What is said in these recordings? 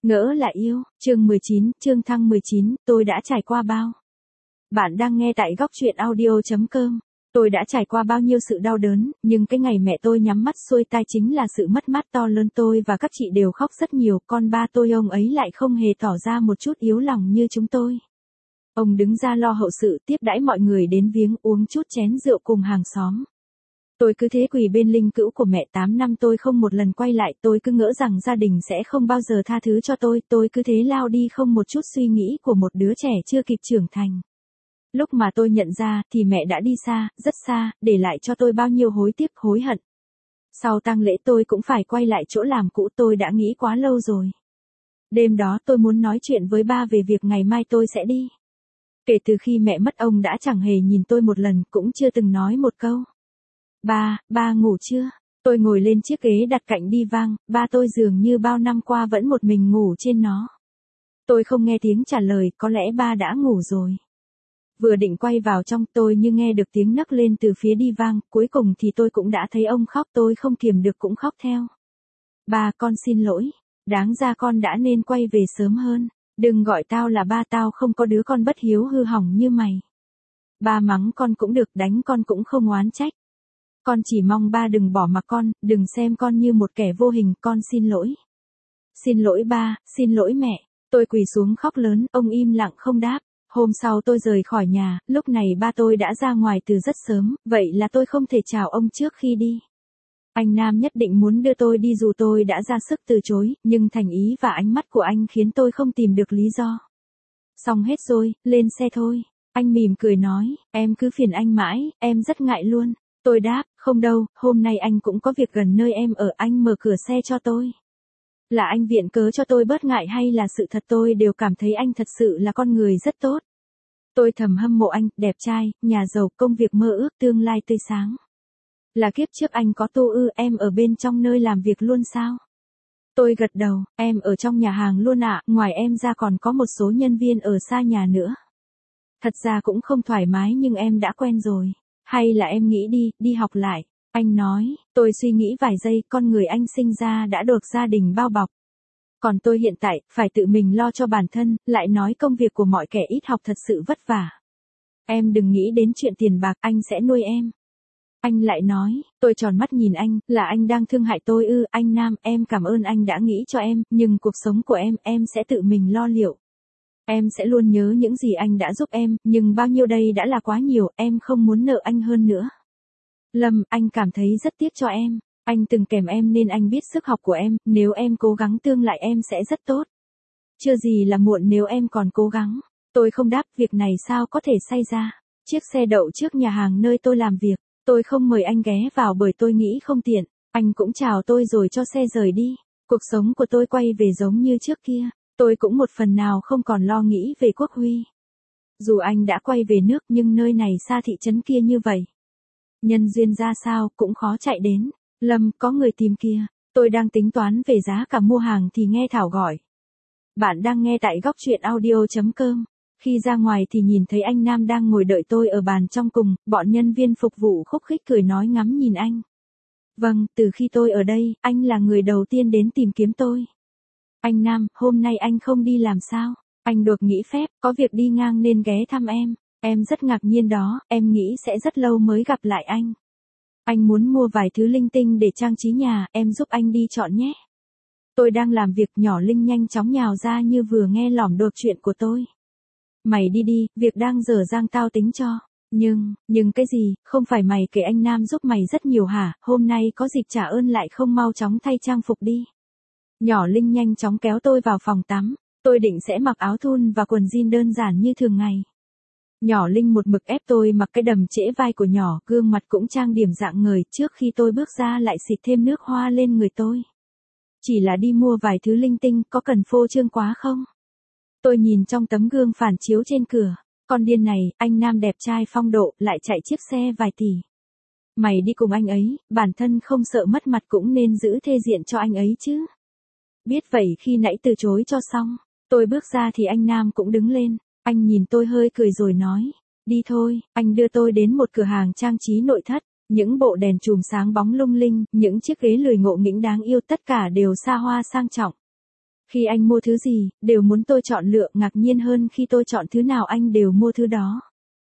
Ngỡ là yêu, chương 19, chương thăng 19, tôi đã trải qua bao. Bạn đang nghe tại góc truyện audio.com. Tôi đã trải qua bao nhiêu sự đau đớn, nhưng cái ngày mẹ tôi nhắm mắt xuôi tai chính là sự mất mát to lớn. Tôi và các chị đều khóc rất nhiều, con ba tôi ông ấy lại không hề tỏ ra một chút yếu lòng như chúng tôi. Ông đứng ra lo hậu sự, tiếp đãi mọi người đến viếng, uống chút chén rượu cùng hàng xóm. Tôi cứ thế quỳ bên linh cữu của mẹ. 8 năm tôi không một lần quay lại, tôi cứ ngỡ rằng gia đình sẽ không bao giờ tha thứ cho tôi cứ thế lao đi không một chút suy nghĩ của một đứa trẻ chưa kịp trưởng thành. Lúc mà tôi nhận ra thì mẹ đã đi xa, rất xa, để lại cho tôi bao nhiêu hối tiếc hối hận. Sau tang lễ tôi cũng phải quay lại chỗ làm cũ, tôi đã nghĩ quá lâu rồi. Đêm đó tôi muốn nói chuyện với ba về việc ngày mai tôi sẽ đi. Kể từ khi mẹ mất ông đã chẳng hề nhìn tôi một lần, cũng chưa từng nói một câu. Ba ngủ chưa? Tôi ngồi lên chiếc ghế đặt cạnh đi vang, ba tôi dường như bao năm qua vẫn một mình ngủ trên nó. Tôi không nghe tiếng trả lời, có lẽ ba đã ngủ rồi. Vừa định quay vào trong, tôi như nghe được tiếng nấc lên từ phía đi vang, cuối cùng thì tôi cũng đã thấy ông khóc, tôi không kiềm được cũng khóc theo. Ba, con xin lỗi, đáng ra con đã nên quay về sớm hơn, đừng gọi tao là ba, tao không có đứa con bất hiếu hư hỏng như mày. Ba mắng con cũng được, đánh con cũng không oán trách. Con chỉ mong ba đừng bỏ mặc con, đừng xem con như một kẻ vô hình, con xin lỗi. Xin lỗi ba, xin lỗi mẹ. Tôi quỳ xuống khóc lớn, ông im lặng không đáp. Hôm sau tôi rời khỏi nhà, lúc này ba tôi đã ra ngoài từ rất sớm, vậy là tôi không thể chào ông trước khi đi. Anh Nam nhất định muốn đưa tôi đi dù tôi đã ra sức từ chối, nhưng thành ý và ánh mắt của anh khiến tôi không tìm được lý do. Xong hết rồi, lên xe thôi. Anh mỉm cười nói, em cứ phiền anh mãi, em rất ngại luôn. Tôi đáp, không đâu, hôm nay anh cũng có việc gần nơi em ở, anh mở cửa xe cho tôi. Là anh viện cớ cho tôi bớt ngại hay là sự thật, tôi đều cảm thấy anh thật sự là con người rất tốt. Tôi thầm hâm mộ anh, đẹp trai, nhà giàu, công việc mơ ước, tương lai tươi sáng. Là kiếp trước anh có tu ư, em ở bên trong nơi làm việc luôn sao? Tôi gật đầu, em ở trong nhà hàng luôn ạ, ngoài em ra còn có một số nhân viên ở xa nhà nữa. Thật ra cũng không thoải mái nhưng em đã quen rồi. Hay là em nghĩ đi học lại. Anh nói, tôi suy nghĩ vài giây, con người anh sinh ra đã được gia đình bao bọc. Còn tôi hiện tại, phải tự mình lo cho bản thân, lại nói công việc của mọi kẻ ít học thật sự vất vả. Em đừng nghĩ đến chuyện tiền bạc, anh sẽ nuôi em. Anh lại nói, tôi tròn mắt nhìn anh, là anh đang thương hại tôi ư? Anh Nam, em cảm ơn anh đã nghĩ cho em, nhưng cuộc sống của em sẽ tự mình lo liệu. Em sẽ luôn nhớ những gì anh đã giúp em, nhưng bao nhiêu đây đã là quá nhiều, em không muốn nợ anh hơn nữa. Lâm, anh cảm thấy rất tiếc cho em. Anh từng kèm em nên anh biết sức học của em, nếu em cố gắng tương lai em sẽ rất tốt. Chưa gì là muộn nếu em còn cố gắng. Tôi không đáp, việc này sao có thể xảy ra. Chiếc xe đậu trước nhà hàng nơi tôi làm việc, tôi không mời anh ghé vào bởi tôi nghĩ không tiện. Anh cũng chào tôi rồi cho xe rời đi. Cuộc sống của tôi quay về giống như trước kia. Tôi cũng một phần nào không còn lo nghĩ về quốc huy. Dù anh đã quay về nước nhưng nơi này xa thị trấn kia như vậy. Nhân duyên ra sao cũng khó chạy đến. Lâm, có người tìm kia. Tôi đang tính toán về giá cả mua hàng thì nghe Thảo gọi. Bạn đang nghe tại góc truyện audio.com. Khi ra ngoài thì nhìn thấy anh Nam đang ngồi đợi tôi ở bàn trong cùng, bọn nhân viên phục vụ khúc khích cười nói ngắm nhìn anh. Vâng, từ khi tôi ở đây, anh là người đầu tiên đến tìm kiếm tôi. Anh Nam, hôm nay anh không đi làm sao? Anh được nghỉ phép, có việc đi ngang nên ghé thăm em. Em rất ngạc nhiên đó, em nghĩ sẽ rất lâu mới gặp lại anh. Anh muốn mua vài thứ linh tinh để trang trí nhà, em giúp anh đi chọn nhé. Tôi đang làm việc, nhỏ Linh nhanh chóng nhào ra như vừa nghe lỏm được chuyện của tôi. Mày đi, việc đang dở dang tao tính cho. Nhưng cái gì, không phải mày kể anh Nam giúp mày rất nhiều hả, hôm nay có dịp trả ơn lại không mau chóng thay trang phục đi. Nhỏ Linh nhanh chóng kéo tôi vào phòng tắm, tôi định sẽ mặc áo thun và quần jean đơn giản như thường ngày. Nhỏ Linh một mực ép tôi mặc cái đầm trễ vai của nhỏ, gương mặt cũng trang điểm rạng ngời, trước khi tôi bước ra lại xịt thêm nước hoa lên người tôi. Chỉ là đi mua vài thứ linh tinh, có cần phô trương quá không? Tôi nhìn trong tấm gương phản chiếu trên cửa, con điên này, anh Nam đẹp trai phong độ, lại chạy chiếc xe vài tỷ. Mày đi cùng anh ấy, bản thân không sợ mất mặt cũng nên giữ thê diện cho anh ấy chứ. Biết vậy khi nãy từ chối cho xong, tôi bước ra thì anh Nam cũng đứng lên, anh nhìn tôi hơi cười rồi nói, đi thôi, anh đưa tôi đến một cửa hàng trang trí nội thất, những bộ đèn chùm sáng bóng lung linh, những chiếc ghế lười ngộ nghĩnh đáng yêu, tất cả đều xa hoa sang trọng. Khi anh mua thứ gì, đều muốn tôi chọn lựa, ngạc nhiên hơn khi tôi chọn thứ nào anh đều mua thứ đó.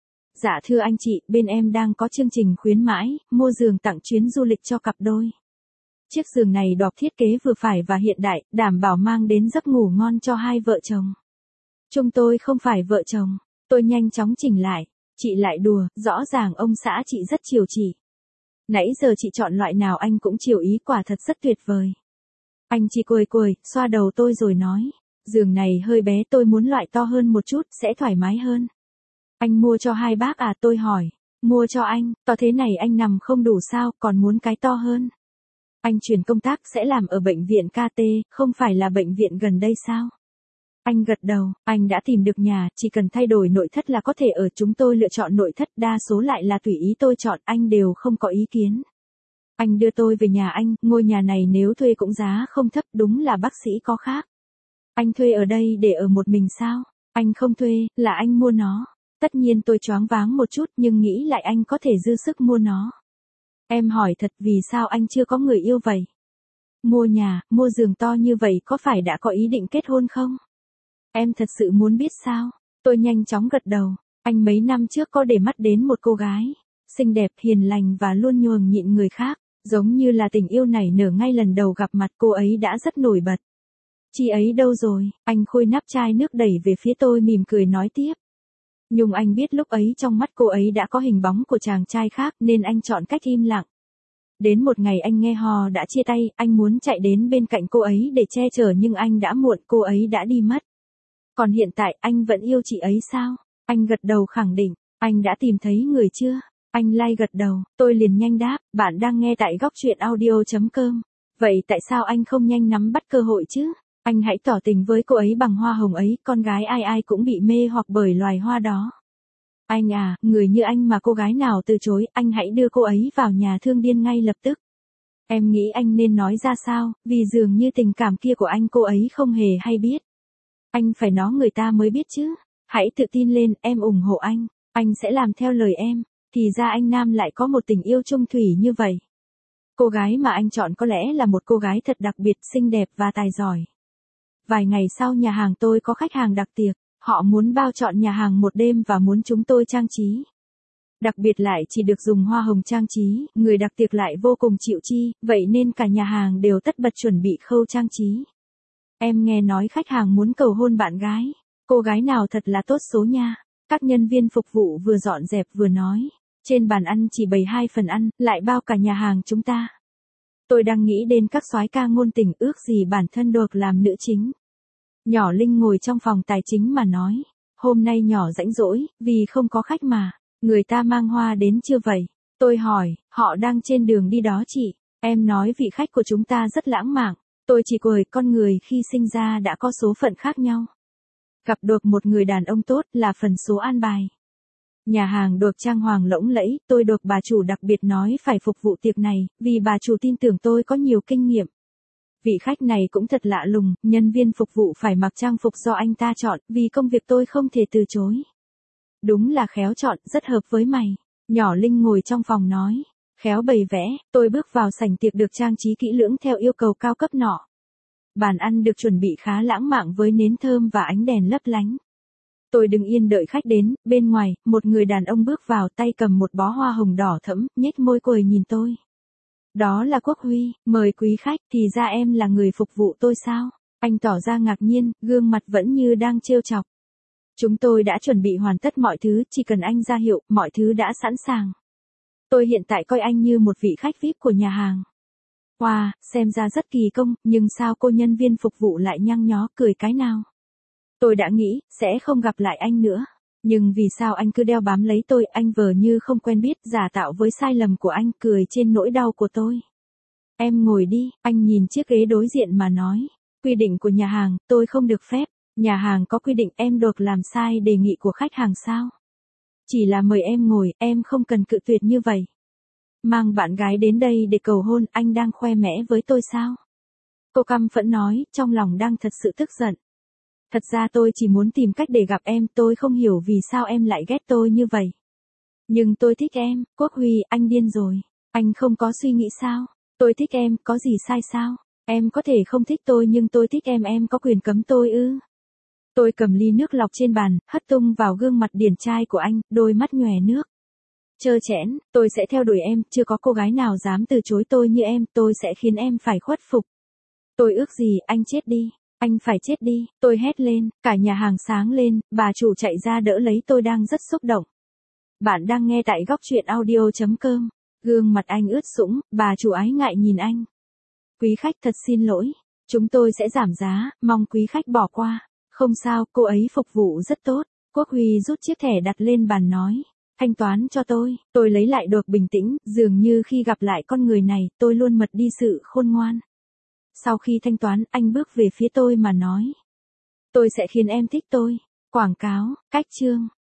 Dạ thưa anh chị, bên em đang có chương trình khuyến mãi, mua giường tặng chuyến du lịch cho cặp đôi. Chiếc giường này độc thiết kế vừa phải và hiện đại, đảm bảo mang đến giấc ngủ ngon cho hai vợ chồng. Chúng tôi không phải vợ chồng. Tôi nhanh chóng chỉnh lại. Chị lại đùa, rõ ràng ông xã chị rất chiều chị. Nãy giờ chị chọn loại nào anh cũng chiều ý, quả thật rất tuyệt vời. Anh chỉ cười, xoa đầu tôi rồi nói. Giường này hơi bé, tôi muốn loại to hơn một chút, sẽ thoải mái hơn. Anh mua cho hai bác à, tôi hỏi. Mua cho anh, to thế này anh nằm không đủ sao, còn muốn cái to hơn. Anh chuyển công tác sẽ làm ở bệnh viện KT, không phải là bệnh viện gần đây sao? Anh gật đầu, anh đã tìm được nhà, chỉ cần thay đổi nội thất là có thể ở, chúng tôi lựa chọn nội thất, đa số lại là tùy ý tôi chọn, anh đều không có ý kiến. Anh đưa tôi về nhà anh, ngôi nhà này nếu thuê cũng giá không thấp, đúng là bác sĩ có khác. Anh thuê ở đây để ở một mình sao? Anh không thuê, là anh mua nó. Tất nhiên tôi choáng váng một chút nhưng nghĩ lại anh có thể dư sức mua nó. Em hỏi thật, vì sao anh chưa có người yêu vậy? Mua nhà, mua giường to như vậy có phải đã có ý định kết hôn không? Em thật sự muốn biết sao? Tôi nhanh chóng gật đầu. Anh mấy năm trước có để mắt đến một cô gái. Xinh đẹp, hiền lành và luôn nhường nhịn người khác. Giống như là tình yêu nảy nở ngay lần đầu gặp mặt, cô ấy đã rất nổi bật. Chị ấy đâu rồi? Anh khui nắp chai nước đẩy về phía tôi mỉm cười nói tiếp. Nhưng anh biết lúc ấy trong mắt cô ấy đã có hình bóng của chàng trai khác nên anh chọn cách im lặng. Đến một ngày anh nghe hò đã chia tay, anh muốn chạy đến bên cạnh cô ấy để che chở nhưng anh đã muộn, cô ấy đã đi mất. Còn hiện tại anh vẫn yêu chị ấy sao? Anh gật đầu khẳng định. Anh đã tìm thấy người chưa? Anh lai gật đầu, tôi liền nhanh đáp, bạn đang nghe tại góc truyện audio.com. Vậy tại sao anh không nhanh nắm bắt cơ hội chứ? Anh hãy tỏ tình với cô ấy bằng hoa hồng ấy, con gái ai ai cũng bị mê hoặc bởi loài hoa đó. Anh à, người như anh mà cô gái nào từ chối, anh hãy đưa cô ấy vào nhà thương điên ngay lập tức. Em nghĩ anh nên nói ra sao, vì dường như tình cảm kia của anh cô ấy không hề hay biết. Anh phải nói người ta mới biết chứ. Hãy tự tin lên, em ủng hộ anh sẽ làm theo lời em. Thì ra anh Nam lại có một tình yêu chung thủy như vậy. Cô gái mà anh chọn có lẽ là một cô gái thật đặc biệt, xinh đẹp và tài giỏi. Vài ngày sau nhà hàng tôi có khách hàng đặc tiệc, họ muốn bao trọn nhà hàng một đêm và muốn chúng tôi trang trí. Đặc biệt lại chỉ được dùng hoa hồng trang trí, người đặc tiệc lại vô cùng chịu chi, vậy nên cả nhà hàng đều tất bật chuẩn bị khâu trang trí. Em nghe nói khách hàng muốn cầu hôn bạn gái, cô gái nào thật là tốt số nha. Các nhân viên phục vụ vừa dọn dẹp vừa nói, trên bàn ăn chỉ bày 2 phần ăn, lại bao cả nhà hàng chúng ta. Tôi đang nghĩ đến các soái ca ngôn tình, ước gì bản thân được làm nữ chính. Nhỏ Linh ngồi trong phòng tài chính mà nói, hôm nay nhỏ rảnh rỗi, vì không có khách mà, người ta mang hoa đến chưa vậy? Tôi hỏi, họ đang trên đường đi đó chị, em nói vị khách của chúng ta rất lãng mạn, tôi chỉ cười, con người khi sinh ra đã có số phận khác nhau. Gặp được một người đàn ông tốt là phần số an bài. Nhà hàng được trang hoàng lộng lẫy, tôi được bà chủ đặc biệt nói phải phục vụ tiệc này, vì bà chủ tin tưởng tôi có nhiều kinh nghiệm. Vị khách này cũng thật lạ lùng, nhân viên phục vụ phải mặc trang phục do anh ta chọn, vì công việc tôi không thể từ chối. Đúng là khéo chọn, rất hợp với mày. Nhỏ Linh ngồi trong phòng nói, khéo bày vẽ, tôi bước vào sảnh tiệc được trang trí kỹ lưỡng theo yêu cầu cao cấp nọ. Bàn ăn được chuẩn bị khá lãng mạn với nến thơm và ánh đèn lấp lánh. Tôi đứng yên đợi khách đến, bên ngoài, một người đàn ông bước vào tay cầm một bó hoa hồng đỏ thẫm, nhếch môi cười nhìn tôi. Đó là Quốc Huy, mời quý khách, thì ra em là người phục vụ tôi sao? Anh tỏ ra ngạc nhiên, gương mặt vẫn như đang trêu chọc. Chúng tôi đã chuẩn bị hoàn tất mọi thứ, chỉ cần anh ra hiệu, mọi thứ đã sẵn sàng. Tôi hiện tại coi anh như một vị khách VIP của nhà hàng. Wow, xem ra rất kỳ công, nhưng sao cô nhân viên phục vụ lại nhăng nhó cười cái nào? Tôi đã nghĩ, sẽ không gặp lại anh nữa. Nhưng vì sao anh cứ đeo bám lấy tôi, anh vờ như không quen biết, giả tạo với sai lầm của anh, cười trên nỗi đau của tôi. Em ngồi đi, anh nhìn chiếc ghế đối diện mà nói. Quy định của nhà hàng, tôi không được phép. Nhà hàng có quy định em được làm sai đề nghị của khách hàng sao? Chỉ là mời em ngồi, em không cần cự tuyệt như vậy. Mang bạn gái đến đây để cầu hôn, anh đang khoe mẽ với tôi sao? Cô căm phẫn nói, trong lòng đang thật sự tức giận. Thật ra tôi chỉ muốn tìm cách để gặp em, tôi không hiểu vì sao em lại ghét tôi như vậy. Nhưng tôi thích em, Quốc Huy, anh điên rồi. Anh không có suy nghĩ sao? Tôi thích em, có gì sai sao? Em có thể không thích tôi nhưng tôi thích em có quyền cấm tôi ư? Tôi cầm ly nước lọc trên bàn, hất tung vào gương mặt điển trai của anh, đôi mắt nhòe nước. Trơ trẽn, tôi sẽ theo đuổi em, chưa có cô gái nào dám từ chối tôi như em, tôi sẽ khiến em phải khuất phục. Tôi ước gì, anh chết đi, anh phải chết đi, tôi hét lên, cả nhà hàng sáng lên, bà chủ chạy ra đỡ lấy tôi đang rất xúc động. Bạn đang nghe tại góc chuyện audio.com. Gương mặt anh ướt sũng, bà chủ ái ngại nhìn anh. Quý khách thật xin lỗi, chúng tôi sẽ giảm giá, mong quý khách bỏ qua. Không sao, cô ấy phục vụ rất tốt. Quốc Huy rút chiếc thẻ đặt lên bàn nói. Thanh toán cho tôi lấy lại được bình tĩnh, dường như khi gặp lại con người này, tôi luôn mất đi sự khôn ngoan. Sau khi thanh toán, anh bước về phía tôi mà nói. Tôi sẽ khiến em thích tôi. Quảng cáo, cách chương.